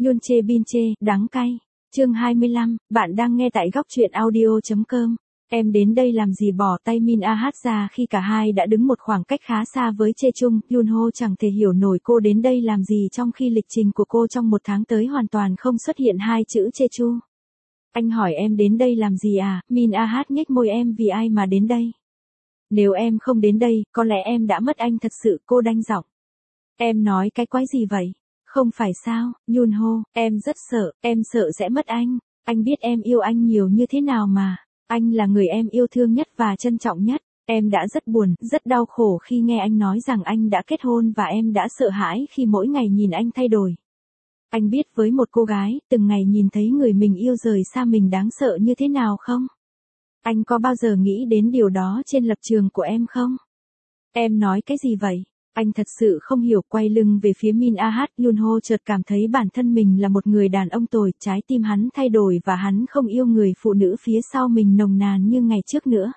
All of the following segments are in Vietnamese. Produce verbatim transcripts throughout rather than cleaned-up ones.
Yun chê bin chê, đắng cay. Chương hai mươi lăm, bạn đang nghe tại góc truyện audio chấm com. Em đến đây làm gì? Bỏ tay Min A Hát ra khi cả hai đã đứng một khoảng cách khá xa với Chê Chung. Yunho chẳng thể hiểu nổi cô đến đây làm gì trong khi lịch trình của cô trong một tháng tới hoàn toàn không xuất hiện hai chữ Chê Chu. Anh hỏi em đến đây làm gì à? Min A Hát nhếch môi, em vì ai mà đến đây? Nếu em không đến đây, có lẽ em đã mất anh thật sự, cô đanh giọng. Em nói cái quái gì vậy? Không phải sao, Yunho, em rất sợ, em sợ sẽ mất anh. Anh biết em yêu anh nhiều như thế nào mà. Anh là người em yêu thương nhất và trân trọng nhất. Em đã rất buồn, rất đau khổ khi nghe anh nói rằng anh đã kết hôn và em đã sợ hãi khi mỗi ngày nhìn anh thay đổi. Anh biết với một cô gái, từng ngày nhìn thấy người mình yêu rời xa mình đáng sợ như thế nào không? Anh có bao giờ nghĩ đến điều đó trên lập trường của em không? Em nói cái gì vậy? Anh thật sự không hiểu. Quay lưng về phía Min A Hát, Yunho chợt cảm thấy bản thân mình là một người đàn ông tồi, trái tim hắn thay đổi và hắn không yêu người phụ nữ phía sau mình nồng nàn như ngày trước nữa.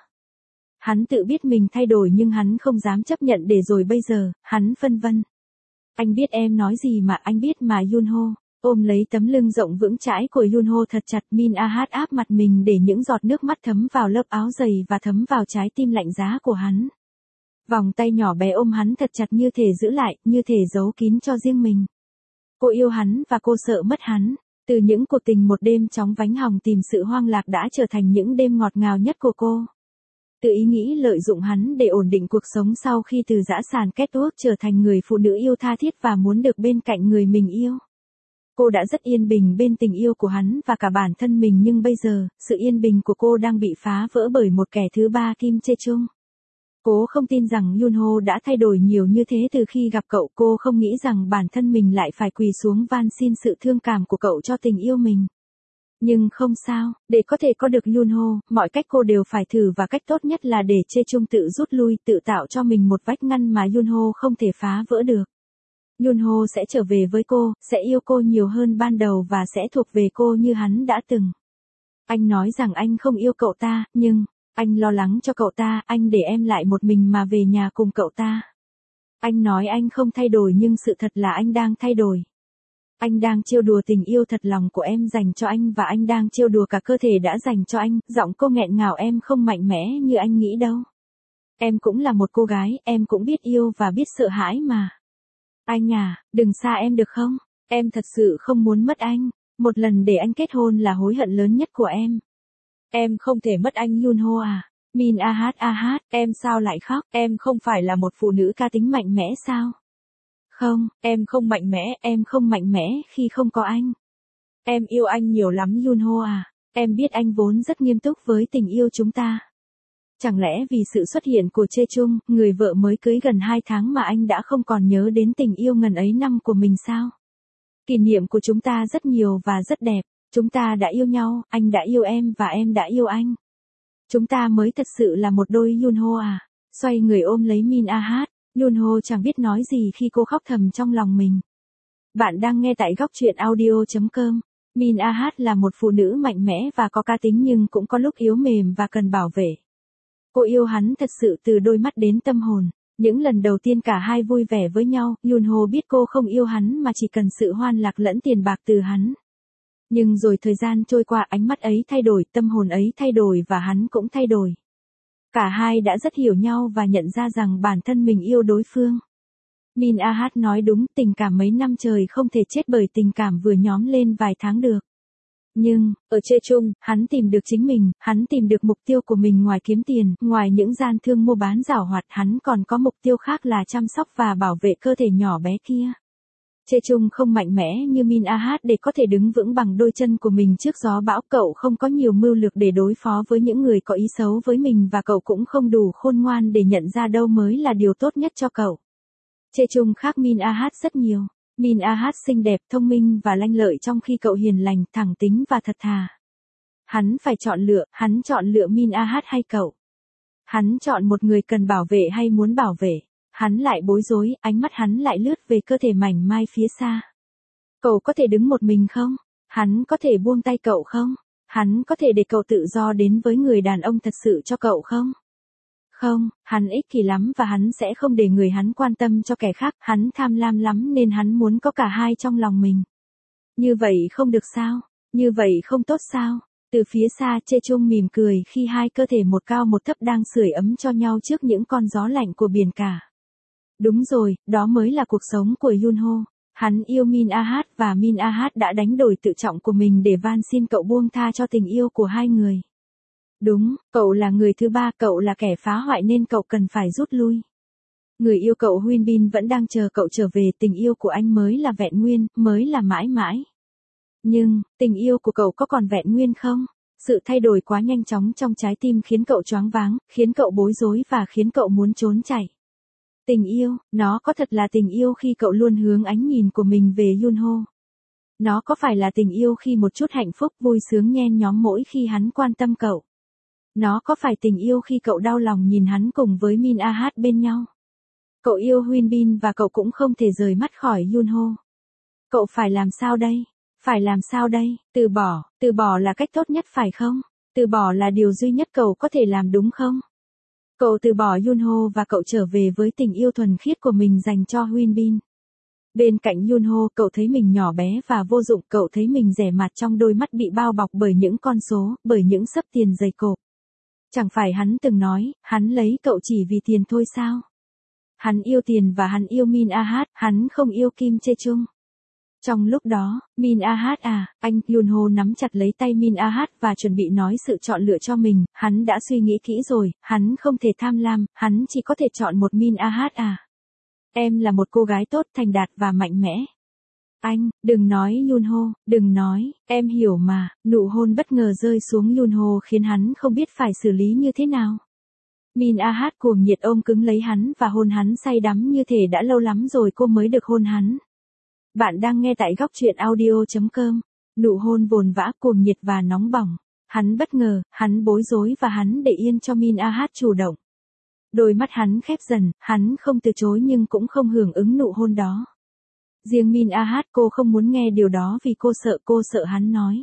Hắn tự biết mình thay đổi nhưng hắn không dám chấp nhận để rồi bây giờ, hắn phân vân. Anh biết em nói gì mà, anh biết mà Yunho. Ôm lấy tấm lưng rộng vững chãi của Yunho thật chặt, Min A Hát áp mặt mình để những giọt nước mắt thấm vào lớp áo dày và thấm vào trái tim lạnh giá của hắn. Vòng tay nhỏ bé ôm hắn thật chặt như thể giữ lại, như thể giấu kín cho riêng mình. Cô yêu hắn và cô sợ mất hắn. Từ những cuộc tình một đêm chóng vánh hòng tìm sự hoang lạc đã trở thành những đêm ngọt ngào nhất của cô. Từ ý nghĩ lợi dụng hắn để ổn định cuộc sống sau khi từ dã sàn catwalk trở thành người phụ nữ yêu tha thiết và muốn được bên cạnh người mình yêu. Cô đã rất yên bình bên tình yêu của hắn và cả bản thân mình, nhưng bây giờ, sự yên bình của cô đang bị phá vỡ bởi một kẻ thứ ba, Kim Chê Chung. Cô không tin rằng Yunho đã thay đổi nhiều như thế từ khi gặp cậu. Cô không nghĩ rằng bản thân mình lại phải quỳ xuống van xin sự thương cảm của cậu cho tình yêu mình. Nhưng không sao, để có thể có được Yunho, mọi cách cô đều phải thử và cách tốt nhất là để Chê Chung tự rút lui, tự tạo cho mình một vách ngăn mà Yunho không thể phá vỡ được. Yunho sẽ trở về với cô, sẽ yêu cô nhiều hơn ban đầu và sẽ thuộc về cô như hắn đã từng. Anh nói rằng anh không yêu cậu ta, nhưng... Anh lo lắng cho cậu ta, anh để em lại một mình mà về nhà cùng cậu ta. Anh nói anh không thay đổi nhưng sự thật là anh đang thay đổi. Anh đang trêu đùa tình yêu thật lòng của em dành cho anh và anh đang trêu đùa cả cơ thể đã dành cho anh. Giọng cô nghẹn ngào, em không mạnh mẽ như anh nghĩ đâu. Em cũng là một cô gái, em cũng biết yêu và biết sợ hãi mà. Anh à, đừng xa em được không? Em thật sự không muốn mất anh. Một lần để anh kết hôn là hối hận lớn nhất của em. Em không thể mất anh Yunho à. Min A Hát A Hát, em sao lại khóc? Em không phải là một phụ nữ cá tính mạnh mẽ sao? Không, em không mạnh mẽ, em không mạnh mẽ khi không có anh. Em yêu anh nhiều lắm Yunho à. Em biết anh vốn rất nghiêm túc với tình yêu chúng ta. Chẳng lẽ vì sự xuất hiện của Chê Chung, người vợ mới cưới gần hai tháng mà anh đã không còn nhớ đến tình yêu ngần ấy năm của mình sao? Kỷ niệm của chúng ta rất nhiều và rất đẹp. Chúng ta đã yêu nhau, anh đã yêu em và em đã yêu anh. Chúng ta mới thật sự là một đôi Yunho à. Xoay người ôm lấy Min A Hát, Yunho chẳng biết nói gì khi cô khóc thầm trong lòng mình. Bạn đang nghe tại góc truyện audio chấm com. Min A Hát là một phụ nữ mạnh mẽ và có cá tính nhưng cũng có lúc yếu mềm và cần bảo vệ. Cô yêu hắn thật sự từ đôi mắt đến tâm hồn. Những lần đầu tiên cả hai vui vẻ với nhau, Yunho biết cô không yêu hắn mà chỉ cần sự hoan lạc lẫn tiền bạc từ hắn. Nhưng rồi thời gian trôi qua, ánh mắt ấy thay đổi, tâm hồn ấy thay đổi và hắn cũng thay đổi. Cả hai đã rất hiểu nhau và nhận ra rằng bản thân mình yêu đối phương. Min A Hát nói đúng, tình cảm mấy năm trời không thể chết bởi tình cảm vừa nhóm lên vài tháng được. Nhưng, ở Chê Chung, hắn tìm được chính mình, hắn tìm được mục tiêu của mình ngoài kiếm tiền, ngoài những gian thương mua bán giảo hoạt, hắn còn có mục tiêu khác là chăm sóc và bảo vệ cơ thể nhỏ bé kia. Chê Chung không mạnh mẽ như Min A Hát để có thể đứng vững bằng đôi chân của mình trước gió bão. Cậu không có nhiều mưu lược để đối phó với những người có ý xấu với mình và cậu cũng không đủ khôn ngoan để nhận ra đâu mới là điều tốt nhất cho cậu. Chê Chung khác Min A Hát rất nhiều. Min A Hát xinh đẹp, thông minh và lanh lợi trong khi cậu hiền lành, thẳng tính và thật thà. Hắn phải chọn lựa, hắn chọn lựa Min A Hát hay cậu? Hắn chọn một người cần bảo vệ hay muốn bảo vệ? Hắn lại bối rối, ánh mắt hắn lại lướt về cơ thể mảnh mai phía xa. Cậu có thể đứng một mình không? Hắn có thể buông tay cậu không? Hắn có thể để cậu tự do đến với người đàn ông thật sự cho cậu không? Không, hắn ích kỷ lắm và hắn sẽ không để người hắn quan tâm cho kẻ khác, hắn tham lam lắm nên hắn muốn có cả hai trong lòng mình. Như vậy không được sao? Như vậy không tốt sao? Từ phía xa Chê Chung mỉm cười khi hai cơ thể một cao một thấp đang sưởi ấm cho nhau trước những con gió lạnh của biển cả. Đúng rồi, đó mới là cuộc sống của Yunho. Hắn yêu Min Ah và Min Ah đã đánh đổi tự trọng của mình để van xin cậu buông tha cho tình yêu của hai người. Đúng, cậu là người thứ ba, cậu là kẻ phá hoại nên cậu cần phải rút lui. Người yêu cậu Huyên Bin vẫn đang chờ cậu trở về, tình yêu của anh mới là vẹn nguyên, mới là mãi mãi. Nhưng, tình yêu của cậu có còn vẹn nguyên không? Sự thay đổi quá nhanh chóng trong trái tim khiến cậu choáng váng, khiến cậu bối rối và khiến cậu muốn trốn chạy. Tình yêu, nó có thật là tình yêu khi cậu luôn hướng ánh nhìn của mình về Yunho? Nó có phải là tình yêu khi một chút hạnh phúc vui sướng nhen nhóm mỗi khi hắn quan tâm cậu? Nó có phải tình yêu khi cậu đau lòng nhìn hắn cùng với Min Ah bên nhau? Cậu yêu Huyên Bin và cậu cũng không thể rời mắt khỏi Yunho. Cậu phải làm sao đây? Phải làm sao đây? Từ bỏ, từ bỏ là cách tốt nhất phải không? Từ bỏ là điều duy nhất cậu có thể làm đúng không? Cậu từ bỏ Yunho và cậu trở về với tình yêu thuần khiết của mình dành cho Huyên Bin. Bên cạnh Yunho, cậu thấy mình nhỏ bé và vô dụng, cậu thấy mình rẻ mạt trong đôi mắt bị bao bọc bởi những con số, bởi những xấp tiền dày cộp. Chẳng phải hắn từng nói, hắn lấy cậu chỉ vì tiền thôi sao? Hắn yêu tiền và hắn yêu Min Ah, hắn không yêu Kim Chê Chung. Trong lúc đó, Min Ah à, anh, Yunho nắm chặt lấy tay Min Ah và chuẩn bị nói sự chọn lựa cho mình, hắn đã suy nghĩ kỹ rồi, hắn không thể tham lam, hắn chỉ có thể chọn một Min Ah à. Em là một cô gái tốt, thành đạt và mạnh mẽ. Anh, đừng nói Yunho, đừng nói, em hiểu mà, nụ hôn bất ngờ rơi xuống Yunho khiến hắn không biết phải xử lý như thế nào. Min Ah cuồng nhiệt ôm cứng lấy hắn và hôn hắn say đắm như thể đã lâu lắm rồi cô mới được hôn hắn. Bạn đang nghe tại góc truyện audio chấm com. Nụ hôn vồn vã cuồng nhiệt và nóng bỏng. Hắn bất ngờ, hắn bối rối và hắn để yên cho Min Ah chủ động. Đôi mắt hắn khép dần, hắn không từ chối nhưng cũng không hưởng ứng nụ hôn đó. Riêng Min Ah cô không muốn nghe điều đó vì cô sợ cô sợ hắn nói.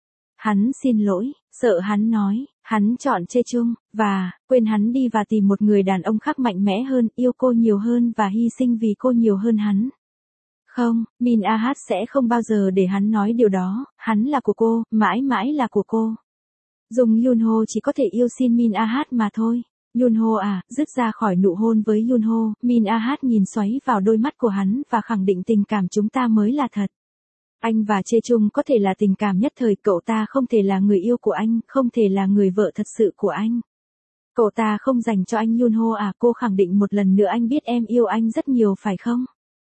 Hắn xin lỗi, sợ hắn nói, hắn chọn Chê Chung, và, quên hắn đi và tìm một người đàn ông khác mạnh mẽ hơn, yêu cô nhiều hơn và hy sinh vì cô nhiều hơn hắn. Không, Min Ah sẽ không bao giờ để hắn nói điều đó, hắn là của cô, mãi mãi là của cô. Dung Yunho chỉ có thể yêu xin Min Ah mà thôi. Yunho à, dứt ra khỏi nụ hôn với Yunho, Min Ah nhìn xoáy vào đôi mắt của hắn và khẳng định tình cảm chúng ta mới là thật. Anh và Chê Chung có thể là tình cảm nhất thời, cậu ta không thể là người yêu của anh, không thể là người vợ thật sự của anh. Cậu ta không dành cho anh Yunho à, cô khẳng định một lần nữa anh biết em yêu anh rất nhiều phải không?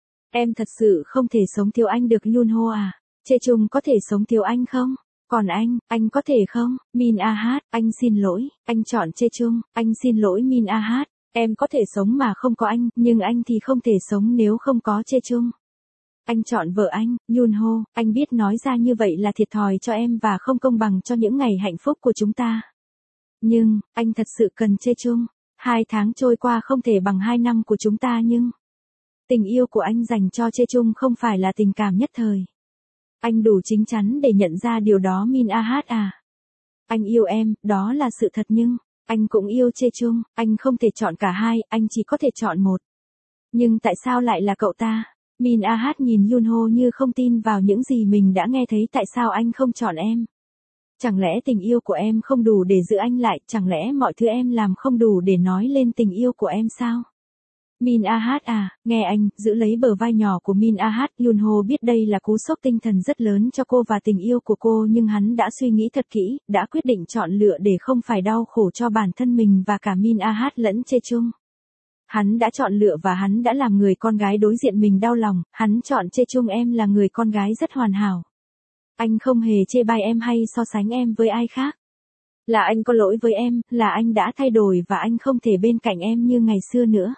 Em thật sự không thể sống thiếu anh được Yunho à? Chê Chung có thể sống thiếu anh không? Còn anh, anh có thể không? Min Ah, anh xin lỗi, anh chọn Chê Chung, anh xin lỗi Min Ah, em có thể sống mà không có anh, nhưng anh thì không thể sống nếu không có Chê Chung. Anh chọn vợ anh, Yunho, anh biết nói ra như vậy là thiệt thòi cho em và không công bằng cho những ngày hạnh phúc của chúng ta. Nhưng, anh thật sự cần Chê Chung. Hai tháng trôi qua không thể bằng hai năm của chúng ta nhưng... Tình yêu của anh dành cho Chê Chung không phải là tình cảm nhất thời. Anh đủ chín chắn để nhận ra điều đó Min Ah à. Anh yêu em, đó là sự thật nhưng, anh cũng yêu Chê Chung, anh không thể chọn cả hai, anh chỉ có thể chọn một. Nhưng tại sao lại là cậu ta? Min Ah nhìn Yunho như không tin vào những gì mình đã nghe thấy, tại sao anh không chọn em? Chẳng lẽ tình yêu của em không đủ để giữ anh lại, chẳng lẽ mọi thứ em làm không đủ để nói lên tình yêu của em sao? Min Ah à, nghe anh, giữ lấy bờ vai nhỏ của Min Ah, Yunho biết đây là cú sốc tinh thần rất lớn cho cô và tình yêu của cô nhưng hắn đã suy nghĩ thật kỹ, đã quyết định chọn lựa để không phải đau khổ cho bản thân mình và cả Min Ah lẫn Chê Chung. Hắn đã chọn lựa và hắn đã làm người con gái đối diện mình đau lòng, hắn chọn Chê Chung, em là người con gái rất hoàn hảo. Anh không hề chê bai em hay so sánh em với ai khác. Là anh có lỗi với em, là anh đã thay đổi và anh không thể bên cạnh em như ngày xưa nữa.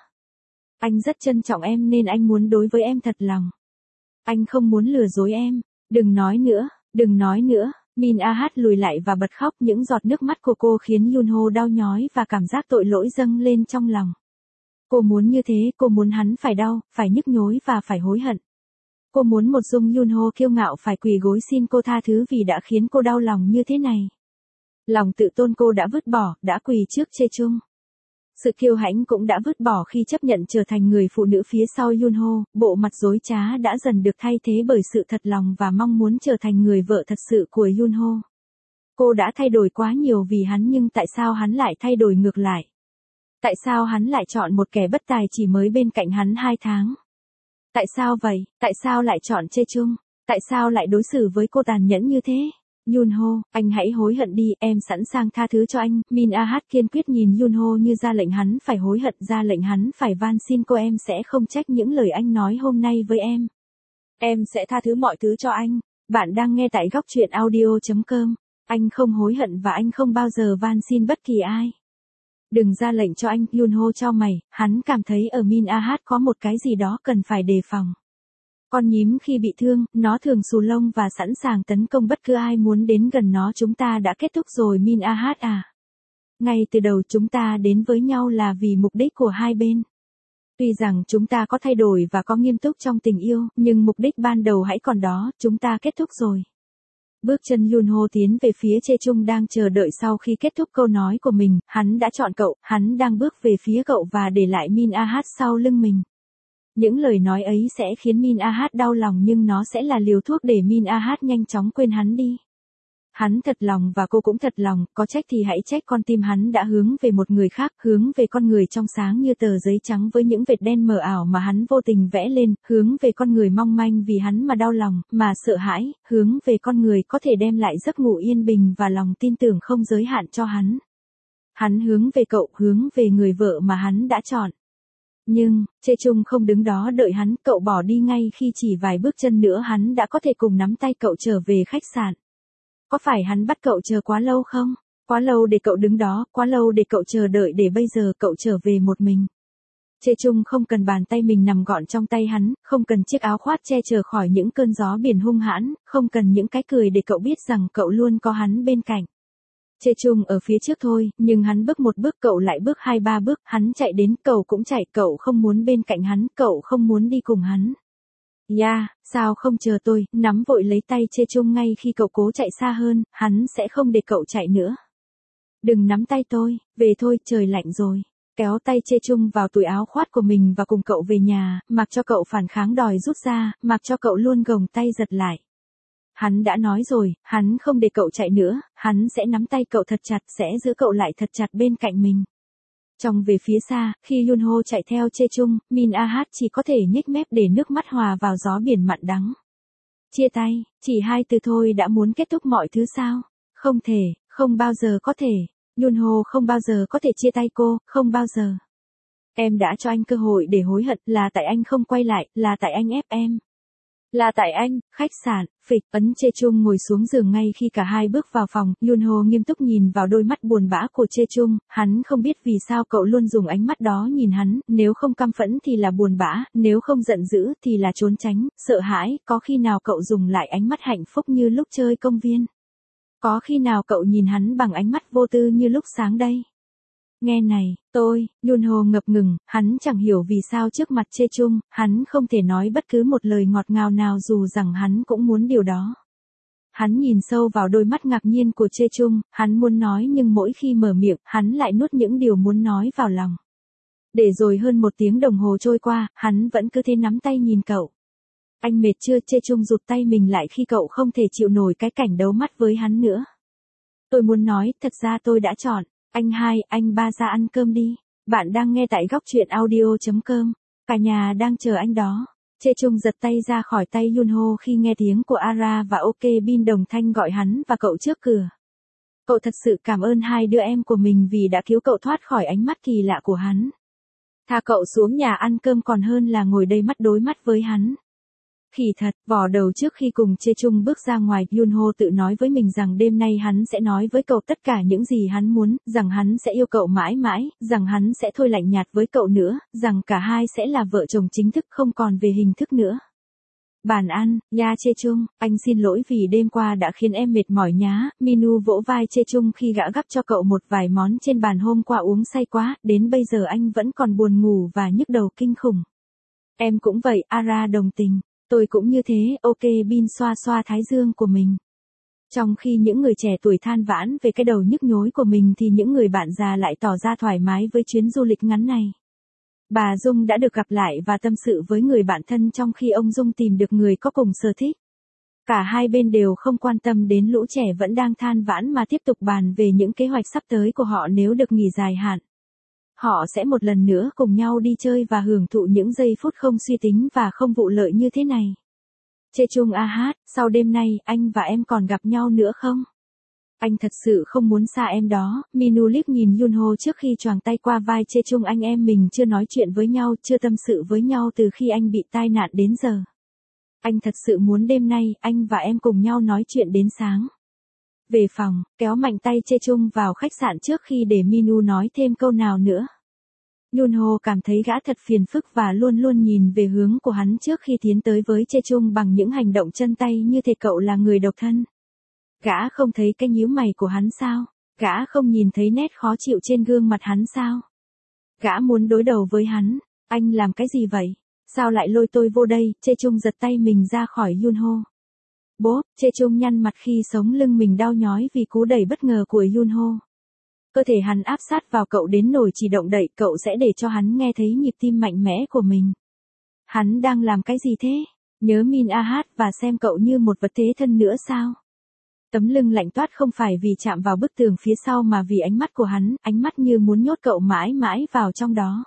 Anh rất trân trọng em nên anh muốn đối với em thật lòng. Anh không muốn lừa dối em. Đừng nói nữa, đừng nói nữa. Min Ah lùi lại và bật khóc, những giọt nước mắt của cô khiến Yunho đau nhói và cảm giác tội lỗi dâng lên trong lòng. Cô muốn như thế, cô muốn hắn phải đau, phải nhức nhối và phải hối hận. Cô muốn một Dung Yunho kiêu ngạo phải quỳ gối xin cô tha thứ vì đã khiến cô đau lòng như thế này. Lòng tự tôn cô đã vứt bỏ, đã quỳ trước Chê Chung. Sự kiêu hãnh cũng đã vứt bỏ khi chấp nhận trở thành người phụ nữ phía sau Yunho, bộ mặt dối trá đã dần được thay thế bởi sự thật lòng và mong muốn trở thành người vợ thật sự của Yunho. Cô đã thay đổi quá nhiều vì hắn nhưng tại sao hắn lại thay đổi ngược lại? Tại sao hắn lại chọn một kẻ bất tài chỉ mới bên cạnh hắn hai tháng? Tại sao vậy? Tại sao lại chọn Chae Chung? Tại sao lại đối xử với cô tàn nhẫn như thế? Yunho, anh hãy hối hận đi, em sẵn sàng tha thứ cho anh. Min Ah kiên quyết nhìn Yunho như ra lệnh hắn phải hối hận, ra lệnh hắn phải van xin cô. Em sẽ không trách những lời anh nói hôm nay với em. Em sẽ tha thứ mọi thứ cho anh. Bạn đang nghe tại góc truyện audio chấm com. Anh không hối hận và anh không bao giờ van xin bất kỳ ai. Đừng ra lệnh cho anh. Yunho chau mày, hắn cảm thấy ở Min Ah có một cái gì đó cần phải đề phòng. Con nhím khi bị thương, nó thường xù lông và sẵn sàng tấn công bất cứ ai muốn đến gần nó. Chúng ta đã kết thúc rồi Min Ah à. Ngay từ đầu chúng ta đến với nhau là vì mục đích của hai bên. Tuy rằng chúng ta có thay đổi và có nghiêm túc trong tình yêu, nhưng mục đích ban đầu hãy còn đó, chúng ta kết thúc rồi. Bước chân Yunho tiến về phía Chae Chung đang chờ đợi. Sau khi kết thúc câu nói của mình, hắn đã chọn cậu, hắn đang bước về phía cậu và để lại Min Ah sau lưng mình. Những lời nói ấy sẽ khiến Min Ah đau lòng nhưng nó sẽ là liều thuốc để Min Ah nhanh chóng quên hắn đi. Hắn thật lòng và cô cũng thật lòng, có trách thì hãy trách con tim hắn đã hướng về một người khác, hướng về con người trong sáng như tờ giấy trắng với những vệt đen mờ ảo mà hắn vô tình vẽ lên, hướng về con người mong manh vì hắn mà đau lòng, mà sợ hãi, hướng về con người có thể đem lại giấc ngủ yên bình và lòng tin tưởng không giới hạn cho hắn. Hắn hướng về cậu, hướng về người vợ mà hắn đã chọn. Nhưng, Chae Chung không đứng đó đợi hắn, cậu bỏ đi ngay khi chỉ vài bước chân nữa hắn đã có thể cùng nắm tay cậu trở về khách sạn. Có phải hắn bắt cậu chờ quá lâu không? Quá lâu để cậu đứng đó, quá lâu để cậu chờ đợi để bây giờ cậu trở về một mình. Chae Chung không cần bàn tay mình nằm gọn trong tay hắn, không cần chiếc áo khoác che chở khỏi những cơn gió biển hung hãn, không cần những cái cười để cậu biết rằng cậu luôn có hắn bên cạnh. Chae Chung ở phía trước thôi, nhưng hắn bước một bước cậu lại bước hai ba bước, hắn chạy đến, cậu cũng chạy, cậu không muốn bên cạnh hắn, cậu không muốn đi cùng hắn. Ya, yeah, sao không chờ tôi, nắm vội lấy tay Chae Chung ngay khi cậu cố chạy xa hơn, hắn sẽ không để cậu chạy nữa. Đừng nắm tay tôi, về thôi, trời lạnh rồi. Kéo tay Chae Chung vào túi áo khoác của mình và cùng cậu về nhà, mặc cho cậu phản kháng đòi rút ra, mặc cho cậu luôn gồng tay giật lại. Hắn đã nói rồi, hắn không để cậu chạy nữa, hắn sẽ nắm tay cậu thật chặt, sẽ giữ cậu lại thật chặt bên cạnh mình. Trong về phía xa, khi Yunho chạy theo Chae Chung, Min Ah chỉ có thể nhếch mép để nước mắt hòa vào gió biển mặn đắng. Chia tay, chỉ hai từ thôi đã muốn kết thúc mọi thứ sao? Không thể, không bao giờ có thể. Yunho không bao giờ có thể chia tay cô, không bao giờ. Em đã cho anh cơ hội để hối hận, là tại anh không quay lại, là tại anh ép em. Là tại anh. Khách sạn, phịch, ấn Chae Chung ngồi xuống giường ngay khi cả hai bước vào phòng, Yunho nghiêm túc nhìn vào đôi mắt buồn bã của Chae Chung, hắn không biết vì sao cậu luôn dùng ánh mắt đó nhìn hắn, nếu không căm phẫn thì là buồn bã, nếu không giận dữ thì là trốn tránh, sợ hãi, có khi nào cậu dùng lại ánh mắt hạnh phúc như lúc chơi công viên? Có khi nào cậu nhìn hắn bằng ánh mắt vô tư như lúc sáng đây? Nghe này, tôi, Yunho ngập ngừng, hắn chẳng hiểu vì sao trước mặt Chae Chung, hắn không thể nói bất cứ một lời ngọt ngào nào dù rằng hắn cũng muốn điều đó. Hắn nhìn sâu vào đôi mắt ngạc nhiên của Chae Chung, hắn muốn nói nhưng mỗi khi mở miệng, hắn lại nuốt những điều muốn nói vào lòng. Để rồi hơn một tiếng đồng hồ trôi qua, hắn vẫn cứ thế nắm tay nhìn cậu. Anh mệt chưa? Chae Chung rụt tay mình lại khi cậu không thể chịu nổi cái cảnh đấu mắt với hắn nữa. Tôi muốn nói, thật ra tôi đã chọn. Anh hai, anh ba ra ăn cơm đi. Bạn đang nghe tại góc truyện audio chấm com. Cả nhà đang chờ anh đó. Chae Chung giật tay ra khỏi tay Yunho khi nghe tiếng của Ara và Ok Bin đồng thanh gọi hắn và cậu trước cửa. Cậu thật sự cảm ơn hai đứa em của mình vì đã cứu cậu thoát khỏi ánh mắt kỳ lạ của hắn. Thà cậu xuống nhà ăn cơm còn hơn là ngồi đây mắt đối mắt với hắn. Khỉ thật, vò đầu trước khi cùng Chae Chung bước ra ngoài, Yunho tự nói với mình rằng đêm nay hắn sẽ nói với cậu tất cả những gì hắn muốn, rằng hắn sẽ yêu cậu mãi mãi, rằng hắn sẽ thôi lạnh nhạt với cậu nữa, rằng cả hai sẽ là vợ chồng chính thức không còn về hình thức nữa. Bàn ăn, ya Chae Chung, anh xin lỗi vì đêm qua đã khiến em mệt mỏi nhá. Minu vỗ vai Chae Chung khi gã gắp cho cậu một vài món trên bàn hôm qua uống say quá, đến bây giờ anh vẫn còn buồn ngủ và nhức đầu kinh khủng. Em cũng vậy, Ara đồng tình. Tôi cũng như thế, Ok Bin xoa xoa thái dương của mình. Trong khi những người trẻ tuổi than vãn về cái đầu nhức nhối của mình thì những người bạn già lại tỏ ra thoải mái với chuyến du lịch ngắn này. Bà Dung đã được gặp lại và tâm sự với người bạn thân trong khi ông Dung tìm được người có cùng sở thích. Cả hai bên đều không quan tâm đến lũ trẻ vẫn đang than vãn mà tiếp tục bàn về những kế hoạch sắp tới của họ nếu được nghỉ dài hạn. Họ sẽ một lần nữa cùng nhau đi chơi và hưởng thụ những giây phút không suy tính và không vụ lợi như thế này. Chê Chung a hát, sau đêm nay, anh và em còn gặp nhau nữa không? Anh thật sự không muốn xa em đó. Minu liếc nhìn Yunho trước khi choàng tay qua vai Chê Chung, anh em mình chưa nói chuyện với nhau, chưa tâm sự với nhau từ khi anh bị tai nạn đến giờ. Anh thật sự muốn đêm nay, anh và em cùng nhau nói chuyện đến sáng. Về phòng, kéo mạnh tay Chê Chung vào khách sạn trước khi để Minu nói thêm câu nào nữa. Yunho cảm thấy gã thật phiền phức và luôn luôn nhìn về hướng của hắn trước khi tiến tới với Chê Chung bằng những hành động chân tay như thể cậu là người độc thân. Gã không thấy cái nhíu mày của hắn sao? Gã không nhìn thấy nét khó chịu trên gương mặt hắn sao? Gã muốn đối đầu với hắn. Anh làm cái gì vậy? Sao lại lôi tôi vô đây? Chê Chung giật tay mình ra khỏi Yunho. Bố, Chê Chung nhăn mặt khi sống lưng mình đau nhói vì cú đẩy bất ngờ của Yunho. Cơ thể hắn áp sát vào cậu đến nỗi chỉ động đậy cậu sẽ để cho hắn nghe thấy nhịp tim mạnh mẽ của mình. Hắn đang làm cái gì thế? Nhớ Min a hát và xem cậu như một vật thế thân nữa sao? Tấm lưng lạnh toát không phải vì chạm vào bức tường phía sau mà vì ánh mắt của hắn, ánh mắt như muốn nhốt cậu mãi mãi vào trong đó.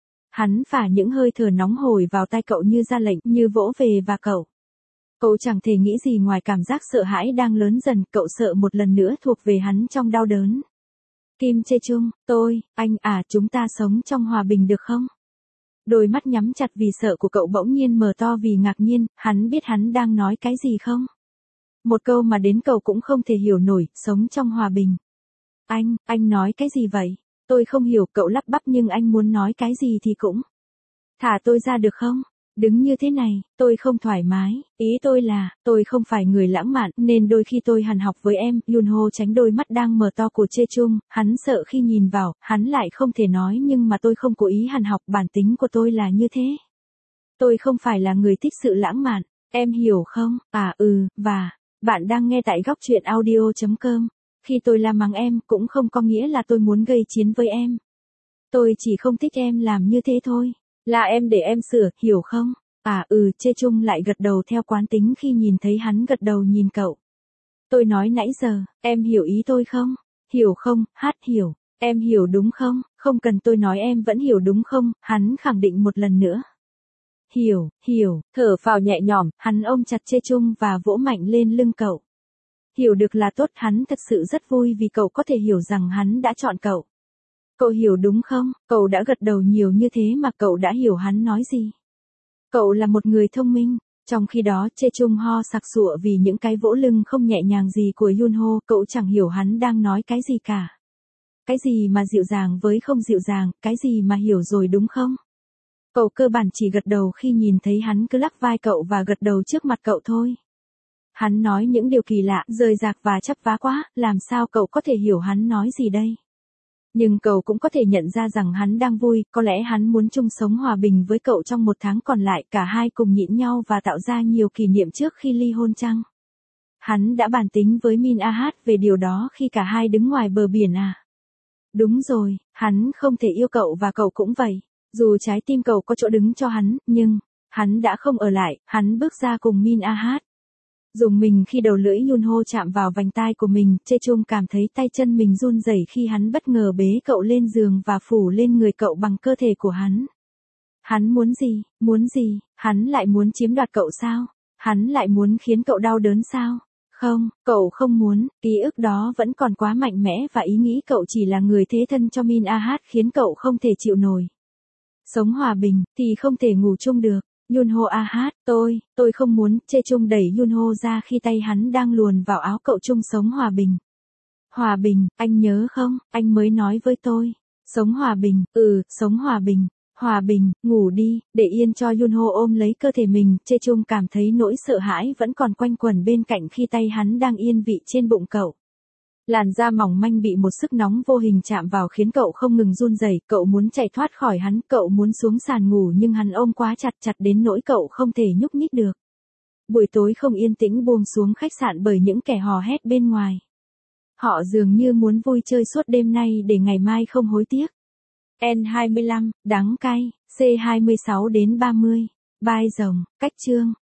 Hắn phả những hơi thở nóng hổi vào tai cậu như ra lệnh, như vỗ về và cậu. Cậu chẳng thể nghĩ gì ngoài cảm giác sợ hãi đang lớn dần, cậu sợ một lần nữa thuộc về hắn trong đau đớn. Kim Chê Chung, tôi, anh à, chúng ta sống trong hòa bình được không? Đôi mắt nhắm chặt vì sợ của cậu bỗng nhiên mở to vì ngạc nhiên, hắn biết hắn đang nói cái gì không? Một câu mà đến cậu cũng không thể hiểu nổi, sống trong hòa bình. Anh, anh nói cái gì vậy? Tôi không hiểu, cậu lắp bắp nhưng anh muốn nói cái gì thì cũng. Thả tôi ra được không? Đứng như thế này, tôi không thoải mái, ý tôi là, tôi không phải người lãng mạn, nên đôi khi tôi hằn học với em. Yunho tránh đôi mắt đang mở to của Chê Chung, hắn sợ khi nhìn vào, hắn lại không thể nói nhưng mà tôi không cố ý hằn học, bản tính của tôi là như thế. Tôi không phải là người thích sự lãng mạn, em hiểu không? À ừ, và, bạn đang nghe tại góc truyện audio chấm com. Khi tôi la mắng em cũng không có nghĩa là tôi muốn gây chiến với em. Tôi chỉ không thích em làm như thế thôi. Là em để em sửa, hiểu không? À ừ, Chê Chung lại gật đầu theo quán tính khi nhìn thấy hắn gật đầu nhìn cậu. Tôi nói nãy giờ, em hiểu ý tôi không? Hiểu không? Hát hiểu. Em hiểu đúng không? Không cần tôi nói em vẫn hiểu đúng không? Hắn khẳng định một lần nữa. Hiểu, hiểu, thở phào nhẹ nhõm, hắn ôm chặt Chê Chung và vỗ mạnh lên lưng cậu. Hiểu được là tốt, hắn thật sự rất vui vì cậu có thể hiểu rằng hắn đã chọn cậu. Cậu hiểu đúng không? Cậu đã gật đầu nhiều như thế mà cậu đã hiểu hắn nói gì. Cậu là một người thông minh. Trong khi đó Chê Chung ho sặc sụa vì những cái vỗ lưng không nhẹ nhàng gì của Yunho, cậu chẳng hiểu hắn đang nói cái gì cả. Cái gì mà dịu dàng với không dịu dàng, cái gì mà hiểu rồi đúng không? Cậu cơ bản chỉ gật đầu khi nhìn thấy hắn cứ lắc vai cậu và gật đầu trước mặt cậu thôi. Hắn nói những điều kỳ lạ, rời rạc và chắp vá quá, làm sao cậu có thể hiểu hắn nói gì đây? Nhưng cậu cũng có thể nhận ra rằng hắn đang vui, có lẽ hắn muốn chung sống hòa bình với cậu trong một tháng còn lại, cả hai cùng nhịn nhau và tạo ra nhiều kỷ niệm trước khi ly hôn chăng? Hắn đã bàn tính với Min a hát về điều đó khi cả hai đứng ngoài bờ biển à? Đúng rồi, hắn không thể yêu cậu và cậu cũng vậy. Dù trái tim cậu có chỗ đứng cho hắn, nhưng, hắn đã không ở lại, hắn bước ra cùng Min a hát. Dùng mình khi đầu lưỡi Yunho chạm vào vành tai của mình, Chê Chung cảm thấy tay chân mình run rẩy khi hắn bất ngờ bế cậu lên giường và phủ lên người cậu bằng cơ thể của hắn. Hắn muốn gì, muốn gì, hắn lại muốn chiếm đoạt cậu sao? Hắn lại muốn khiến cậu đau đớn sao? Không, cậu không muốn, ký ức đó vẫn còn quá mạnh mẽ và ý nghĩ cậu chỉ là người thế thân cho Min a hát khiến cậu không thể chịu nổi. Sống hòa bình, thì không thể ngủ chung được. Yunho a hát, tôi, tôi không muốn. Chê Chung đẩy Yunho ra khi tay hắn đang luồn vào áo cậu. Chung sống hòa bình. Hòa bình, anh nhớ không, anh mới nói với tôi. Sống hòa bình, ừ, sống hòa bình. Hòa bình, ngủ đi, để yên cho Yunho ôm lấy cơ thể mình. Chê Chung cảm thấy nỗi sợ hãi vẫn còn quanh quẩn bên cạnh khi tay hắn đang yên vị trên bụng cậu. Làn da mỏng manh bị một sức nóng vô hình chạm vào khiến cậu không ngừng run rẩy, cậu muốn chạy thoát khỏi hắn, cậu muốn xuống sàn ngủ nhưng hắn ôm quá chặt chặt đến nỗi cậu không thể nhúc nhích được. Buổi tối không yên tĩnh buông xuống khách sạn bởi những kẻ hò hét bên ngoài. Họ dường như muốn vui chơi suốt đêm nay để ngày mai không hối tiếc. N hai mươi lăm, đắng cay, C hai mươi sáu đến ba mươi. Vai rồng, cách chương.